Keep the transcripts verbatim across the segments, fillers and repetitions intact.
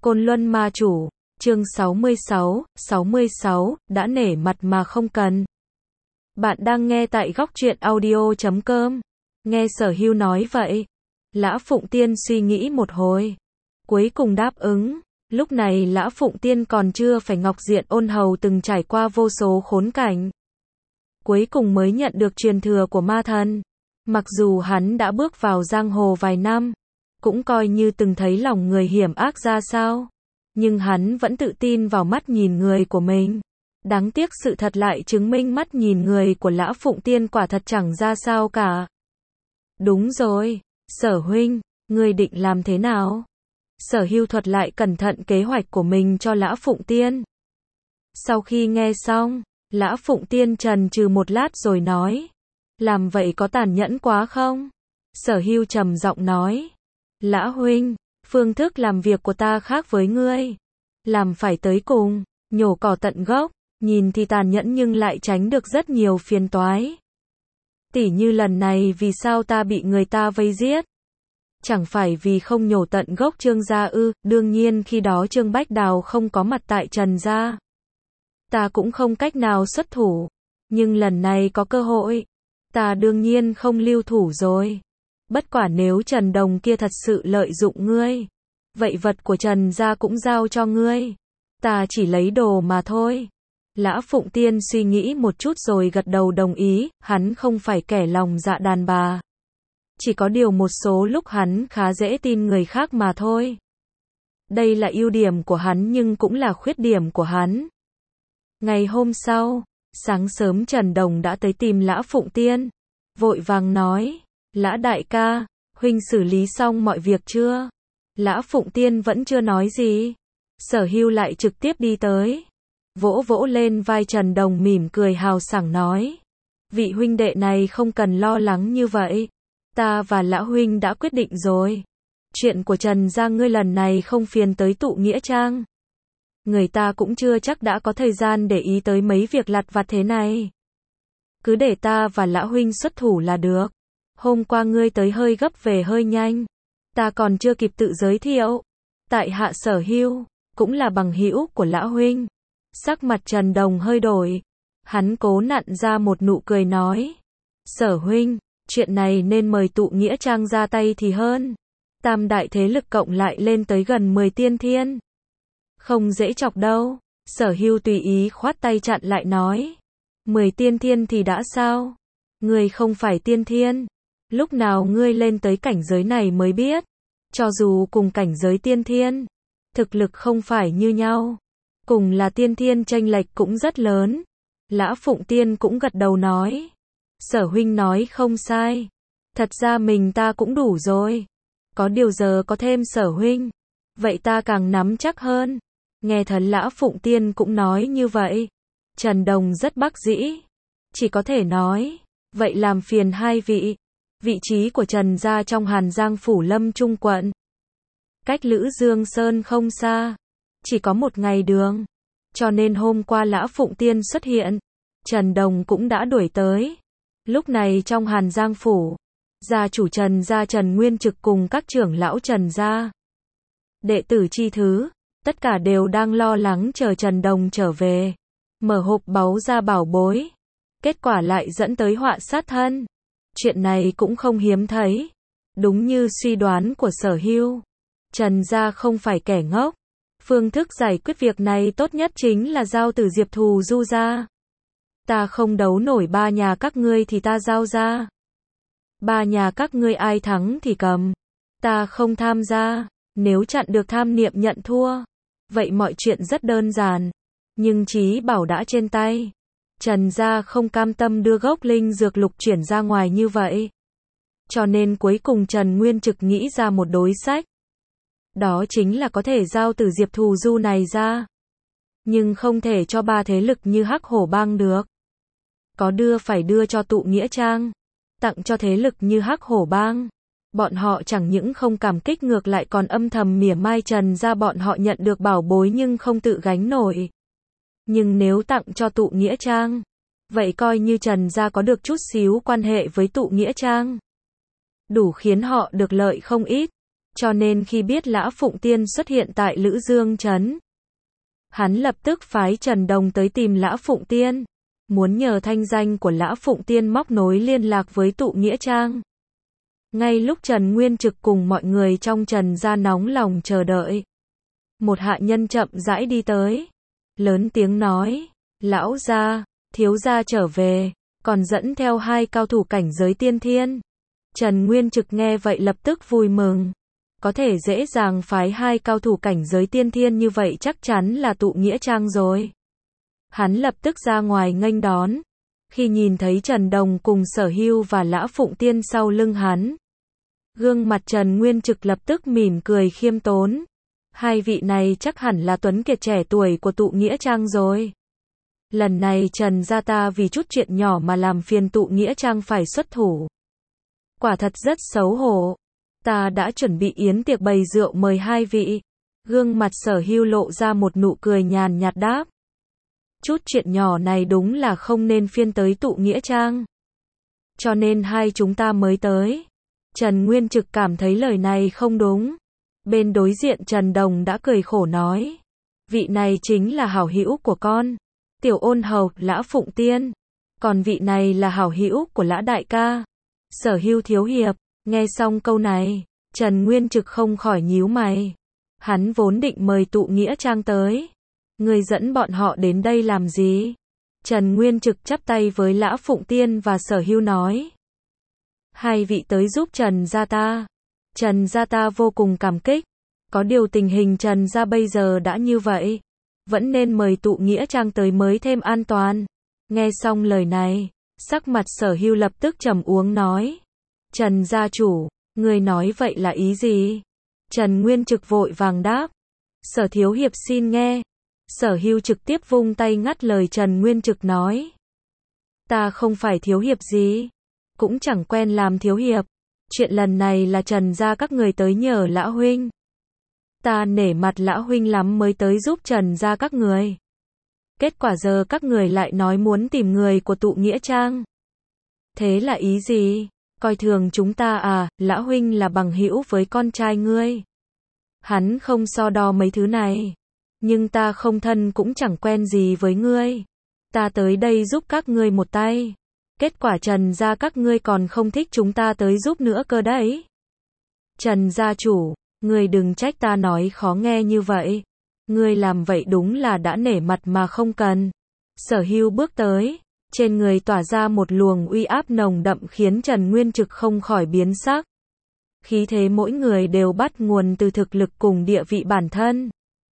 Côn Luân Ma Chủ, chương sáu mươi sáu, sáu mươi sáu, đã nể mặt mà không cần. Bạn đang nghe tại góc truyện audio chấm com. Nghe Sở Hưu nói vậy, Lã Phụng Tiên suy nghĩ một hồi, cuối cùng đáp ứng. Lúc này Lã Phụng Tiên còn chưa phải ngọc diện ôn hầu từng trải qua vô số khốn cảnh, cuối cùng mới nhận được truyền thừa của ma thần. Mặc dù hắn đã bước vào giang hồ vài năm, cũng coi như từng thấy lòng người hiểm ác ra sao, nhưng hắn vẫn tự tin vào mắt nhìn người của mình. Đáng tiếc sự thật lại chứng minh mắt nhìn người của Lã Phụng Tiên quả thật chẳng ra sao cả. Đúng rồi, Sở huynh, ngươi định làm thế nào? Sở Hưu thuật lại cẩn thận kế hoạch của mình cho Lã Phụng Tiên. Sau khi nghe xong, Lã Phụng Tiên chần chừ một lát rồi nói, làm vậy có tàn nhẫn quá không? Sở Hưu trầm giọng nói, Lã huynh, phương thức làm việc của ta khác với ngươi, làm phải tới cùng, nhổ cỏ tận gốc, nhìn thì tàn nhẫn nhưng lại tránh được rất nhiều phiền toái. Tỉ như lần này vì sao ta bị người ta vây giết? Chẳng phải vì không nhổ tận gốc Trương gia ư? Đương nhiên khi đó Trương Bách Đào không có mặt tại Trần gia, ta cũng không cách nào xuất thủ, nhưng lần này có cơ hội, ta đương nhiên không lưu thủ rồi. Bất quả nếu Trần Đồng kia thật sự lợi dụng ngươi, vậy vật của Trần gia cũng giao cho ngươi, ta chỉ lấy đồ mà thôi. Lã Phụng Tiên suy nghĩ một chút rồi gật đầu đồng ý, hắn không phải kẻ lòng dạ đàn bà, chỉ có điều một số lúc hắn khá dễ tin người khác mà thôi. Đây là ưu điểm của hắn nhưng cũng là khuyết điểm của hắn. Ngày hôm sau, sáng sớm Trần Đồng đã tới tìm Lã Phụng Tiên, vội vàng nói, Lã đại ca, huynh xử lý xong mọi việc chưa? Lã Phụng Tiên vẫn chưa nói gì. Sở Hưu lại trực tiếp đi tới, vỗ vỗ lên vai Trần Đồng mỉm cười hào sảng nói, vị huynh đệ này không cần lo lắng như vậy, ta và Lã huynh đã quyết định rồi. Chuyện của Trần gia ngươi lần này không phiền tới tụ nghĩa trang. Người ta cũng chưa chắc đã có thời gian để ý tới mấy việc lặt vặt thế này. Cứ để ta và Lã huynh xuất thủ là được. Hôm qua ngươi tới hơi gấp về hơi nhanh, ta còn chưa kịp tự giới thiệu. Tại hạ Sở Hưu, cũng là bằng hữu của Lã huynh. Sắc mặt Trần Đồng hơi đổi, hắn cố nặn ra một nụ cười nói, Sở huynh, chuyện này nên mời tụ nghĩa trang ra tay thì hơn. Tam đại thế lực cộng lại lên tới gần mười tiên thiên, không dễ chọc đâu. Sở Hưu tùy ý khoát tay chặn lại nói, mười tiên thiên thì đã sao? Ngươi không phải tiên thiên, lúc nào ngươi lên tới cảnh giới này mới biết. Cho dù cùng cảnh giới tiên thiên, thực lực không phải như nhau, cùng là tiên thiên chênh lệch cũng rất lớn. Lã Phụng Tiên cũng gật đầu nói, Sở huynh nói không sai, thật ra mình ta cũng đủ rồi, có điều giờ có thêm Sở huynh, vậy ta càng nắm chắc hơn. Nghe thần Lã Phụng Tiên cũng nói như vậy, Trần Đồng rất bất dĩ, chỉ có thể nói, vậy làm phiền hai vị. Vị trí của Trần gia trong Hàn Giang phủ Lâm Trung quận, cách Lữ Dương Sơn không xa, chỉ có một ngày đường, cho nên hôm qua Lã Phụng Tiên xuất hiện, Trần Đồng cũng đã đuổi tới. Lúc này trong Hàn Giang phủ, gia chủ Trần gia Trần Nguyên Trực cùng các trưởng lão Trần gia, đệ tử chi thứ, tất cả đều đang lo lắng chờ Trần Đồng trở về, mở hộp báu ra bảo bối, kết quả lại dẫn tới họa sát thân. Chuyện này cũng không hiếm thấy, đúng như suy đoán của Sở Hưu, Trần gia không phải kẻ ngốc, phương thức giải quyết việc này tốt nhất chính là giao từ Diệp Thù Du ra. Ta không đấu nổi ba nhà các ngươi thì ta giao ra. Ba nhà các ngươi ai thắng thì cầm, ta không tham gia. Nếu chặn được tham niệm nhận thua, vậy mọi chuyện rất đơn giản, nhưng Chí bảo đã trên tay. Trần gia không cam tâm đưa gốc linh dược lục chuyển ra ngoài như vậy, cho nên cuối cùng Trần Nguyên Trực nghĩ ra một đối sách. Đó chính là có thể giao từ Diệp Thù Du này ra, nhưng không thể cho ba thế lực như Hắc Hổ Bang được. Có đưa phải đưa cho tụ nghĩa trang, tặng cho thế lực như Hắc Hổ Bang. Bọn họ chẳng những không cảm kích ngược lại còn âm thầm mỉa mai Trần gia bọn họ nhận được bảo bối nhưng không tự gánh nổi. Nhưng nếu tặng cho tụ nghĩa trang, vậy coi như Trần gia có được chút xíu quan hệ với tụ nghĩa trang, đủ khiến họ được lợi không ít. Cho nên khi biết Lã Phụng Tiên xuất hiện tại Lữ Dương Trấn, hắn lập tức phái Trần Đồng tới tìm Lã Phụng Tiên, muốn nhờ thanh danh của Lã Phụng Tiên móc nối liên lạc với tụ nghĩa trang. Ngay lúc Trần Nguyên Trực cùng mọi người trong Trần gia nóng lòng chờ đợi, một hạ nhân chậm rãi đi tới, lớn tiếng nói, lão gia, thiếu gia trở về, còn dẫn theo hai cao thủ cảnh giới tiên thiên. Trần Nguyên Trực nghe vậy lập tức vui mừng, có thể dễ dàng phái hai cao thủ cảnh giới tiên thiên như vậy chắc chắn là tụ nghĩa trang rồi. Hắn lập tức ra ngoài nghênh đón, khi nhìn thấy Trần Đồng cùng Sở Hưu và Lã Phụng Tiên sau lưng hắn, gương mặt Trần Nguyên Trực lập tức mỉm cười khiêm tốn. Hai vị này chắc hẳn là tuấn kiệt trẻ tuổi của tụ nghĩa trang rồi. Lần này Trần gia ta vì chút chuyện nhỏ mà làm phiền tụ nghĩa trang phải xuất thủ. Quả thật rất xấu hổ. Ta đã chuẩn bị yến tiệc bày rượu mời hai vị. Gương mặt Sở Hưu lộ ra một nụ cười nhàn nhạt đáp. Chút chuyện nhỏ này đúng là không nên phiên tới tụ nghĩa trang. Cho nên hai chúng ta mới tới. Trần Nguyên Trực cảm thấy lời này không đúng. Bên đối diện Trần Đồng đã cười khổ nói. Vị này chính là hảo hữu của con. Tiểu Ôn Hầu, Lã Phụng Tiên. Còn vị này là hảo hữu của Lã Đại ca. Sở Hưu thiếu hiệp. Nghe xong câu này, Trần Nguyên Trực không khỏi nhíu mày. Hắn vốn định mời tụ nghĩa trang tới. Người dẫn bọn họ đến đây làm gì? Trần Nguyên Trực chắp tay với Lã Phụng Tiên và Sở Hưu nói. Hai vị tới giúp Trần gia ta. Trần gia ta vô cùng cảm kích. Có điều tình hình Trần gia bây giờ đã như vậy, vẫn nên mời tụ nghĩa trang tới mới thêm an toàn. Nghe xong lời này, sắc mặt Sở Hưu lập tức trầm uống nói. Trần gia chủ, người nói vậy là ý gì? Trần Nguyên Trực vội vàng đáp. Sở thiếu hiệp xin nghe. Sở Hưu trực tiếp vung tay ngắt lời Trần Nguyên Trực nói. Ta không phải thiếu hiệp gì, cũng chẳng quen làm thiếu hiệp. Chuyện lần này là Trần gia các người tới nhờ Lã huynh. Ta nể mặt Lã huynh lắm mới tới giúp Trần gia các người. Kết quả giờ các người lại nói muốn tìm người của tụ nghĩa trang. Thế là ý gì? Coi thường chúng ta à? Lã huynh là bằng hữu với con trai ngươi. Hắn không so đo mấy thứ này. Nhưng ta không thân cũng chẳng quen gì với ngươi. Ta tới đây giúp các ngươi một tay. Kết quả Trần gia các ngươi còn không thích chúng ta tới giúp nữa cơ đấy. Trần gia chủ, ngươi đừng trách ta nói khó nghe như vậy. Ngươi làm vậy đúng là đã nể mặt mà không cần. Sở Hưu bước tới, trên người tỏa ra một luồng uy áp nồng đậm khiến Trần Nguyên Trực không khỏi biến sắc. Khí thế mỗi người đều bắt nguồn từ thực lực cùng địa vị bản thân.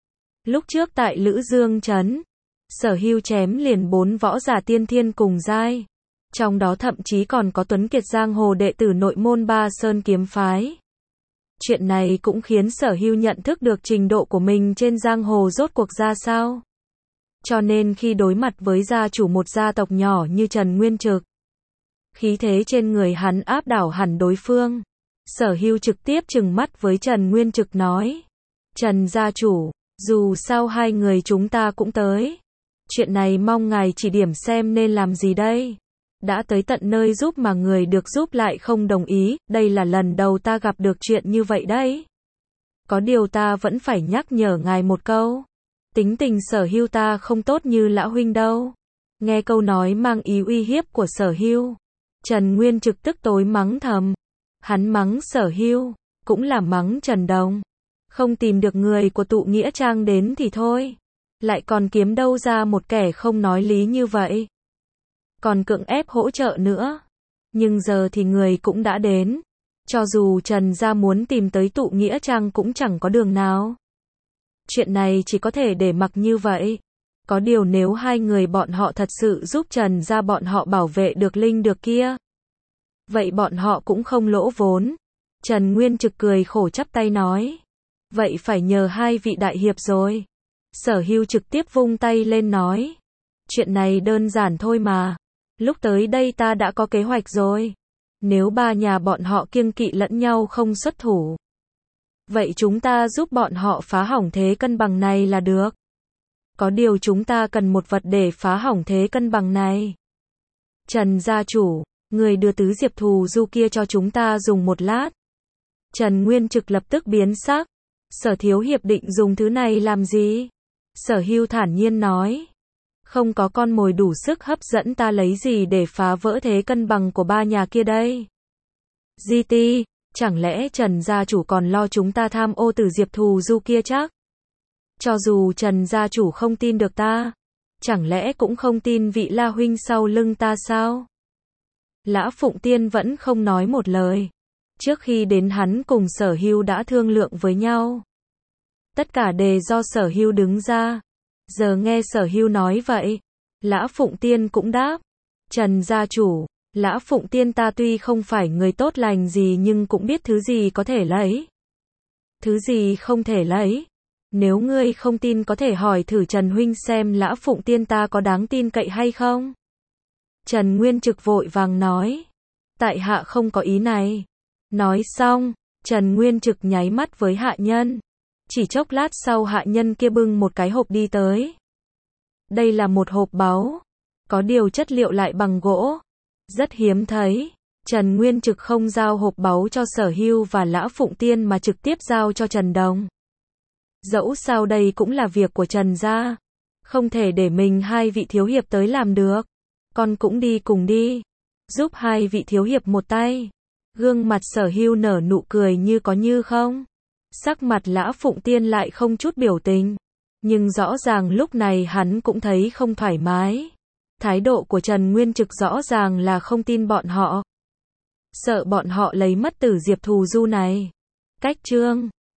Lúc trước tại Lữ Dương Trấn, Sở Hưu chém liền bốn võ giả tiên thiên cùng giai. Trong đó thậm chí còn có tuấn kiệt giang hồ đệ tử nội môn Ba Sơn kiếm phái. Chuyện này cũng khiến Sở Hưu nhận thức được trình độ của mình trên giang hồ rốt cuộc ra sao. Cho nên khi đối mặt với gia chủ một gia tộc nhỏ như Trần Nguyên Trực, khí thế trên người hắn áp đảo hẳn đối phương. Sở Hưu trực tiếp trừng mắt với Trần Nguyên Trực nói. Trần gia chủ, dù sao hai người chúng ta cũng tới. Chuyện này mong ngài chỉ điểm xem nên làm gì đây. Đã tới tận nơi giúp mà người được giúp lại không đồng ý, đây là lần đầu ta gặp được chuyện như vậy đấy. Có điều ta vẫn phải nhắc nhở ngài một câu. Tính tình Sở Hưu ta không tốt như Lã huynh đâu. Nghe câu nói mang ý uy hiếp của Sở Hưu, Trần Nguyên Trực tức tối mắng thầm. Hắn mắng Sở Hưu, cũng là mắng Trần Đồng. Không tìm được người của tụ nghĩa trang đến thì thôi. Lại còn kiếm đâu ra một kẻ không nói lý như vậy. Còn cưỡng ép hỗ trợ nữa. Nhưng giờ thì người cũng đã đến. Cho dù Trần gia muốn tìm tới tụ nghĩa trang cũng chẳng có đường nào. Chuyện này chỉ có thể để mặc như vậy. Có điều nếu hai người bọn họ thật sự giúp Trần gia bọn họ bảo vệ được linh được kia, vậy bọn họ cũng không lỗ vốn. Trần Nguyên Trực cười khổ chắp tay nói. Vậy phải nhờ hai vị đại hiệp rồi. Sở Hưu trực tiếp vung tay lên nói. Chuyện này đơn giản thôi mà. Lúc tới đây ta đã có kế hoạch rồi. Nếu ba nhà bọn họ kiêng kỵ lẫn nhau không xuất thủ, vậy chúng ta giúp bọn họ phá hỏng thế cân bằng này là được. Có điều chúng ta cần một vật để phá hỏng thế cân bằng này. Trần gia chủ, người đưa tứ diệp thù du kia cho chúng ta dùng một lát. Trần Nguyên Trực lập tức biến sắc. Sở thiếu hiệp định dùng thứ này làm gì? Sở Hưu thản nhiên nói. Không có con mồi đủ sức hấp dẫn ta lấy gì để phá vỡ thế cân bằng của ba nhà kia đây? giê tê, chẳng lẽ Trần gia chủ còn lo chúng ta tham ô từ Diệp Thù Du kia chắc? Cho dù Trần gia chủ không tin được ta, chẳng lẽ cũng không tin vị La huynh sau lưng ta sao? Lã Phụng Tiên vẫn không nói một lời. Trước khi đến hắn cùng Sở Hưu đã thương lượng với nhau. Tất cả đều do Sở Hưu đứng ra. Giờ nghe Sở Hưu nói vậy, Lã Phụng Tiên cũng đáp. Trần gia chủ, Lã Phụng Tiên ta tuy không phải người tốt lành gì nhưng cũng biết thứ gì có thể lấy. Thứ gì không thể lấy. Nếu ngươi không tin có thể hỏi thử Trần huynh xem Lã Phụng Tiên ta có đáng tin cậy hay không? Trần Nguyên Trực vội vàng nói. Tại hạ không có ý này. Nói xong, Trần Nguyên Trực nháy mắt với hạ nhân. Chỉ chốc lát sau hạ nhân kia bưng một cái hộp đi tới. Đây là một hộp báu. Có điều chất liệu lại bằng gỗ. Rất hiếm thấy. Trần Nguyên Trực không giao hộp báu cho Sở Hưu và Lã Phụng Tiên mà trực tiếp giao cho Trần Đồng. Dẫu sao đây cũng là việc của Trần gia. Không thể để mình hai vị thiếu hiệp tới làm được. Con cũng đi cùng đi. Giúp hai vị thiếu hiệp một tay. Gương mặt Sở Hưu nở nụ cười như có như không. Sắc mặt Lã Phụng Tiên lại không chút biểu tình. Nhưng rõ ràng lúc này hắn cũng thấy không thoải mái. Thái độ của Trần Nguyên Trực rõ ràng là không tin bọn họ. Sợ bọn họ lấy mất Tử Diệp Thù Du này. Cách chương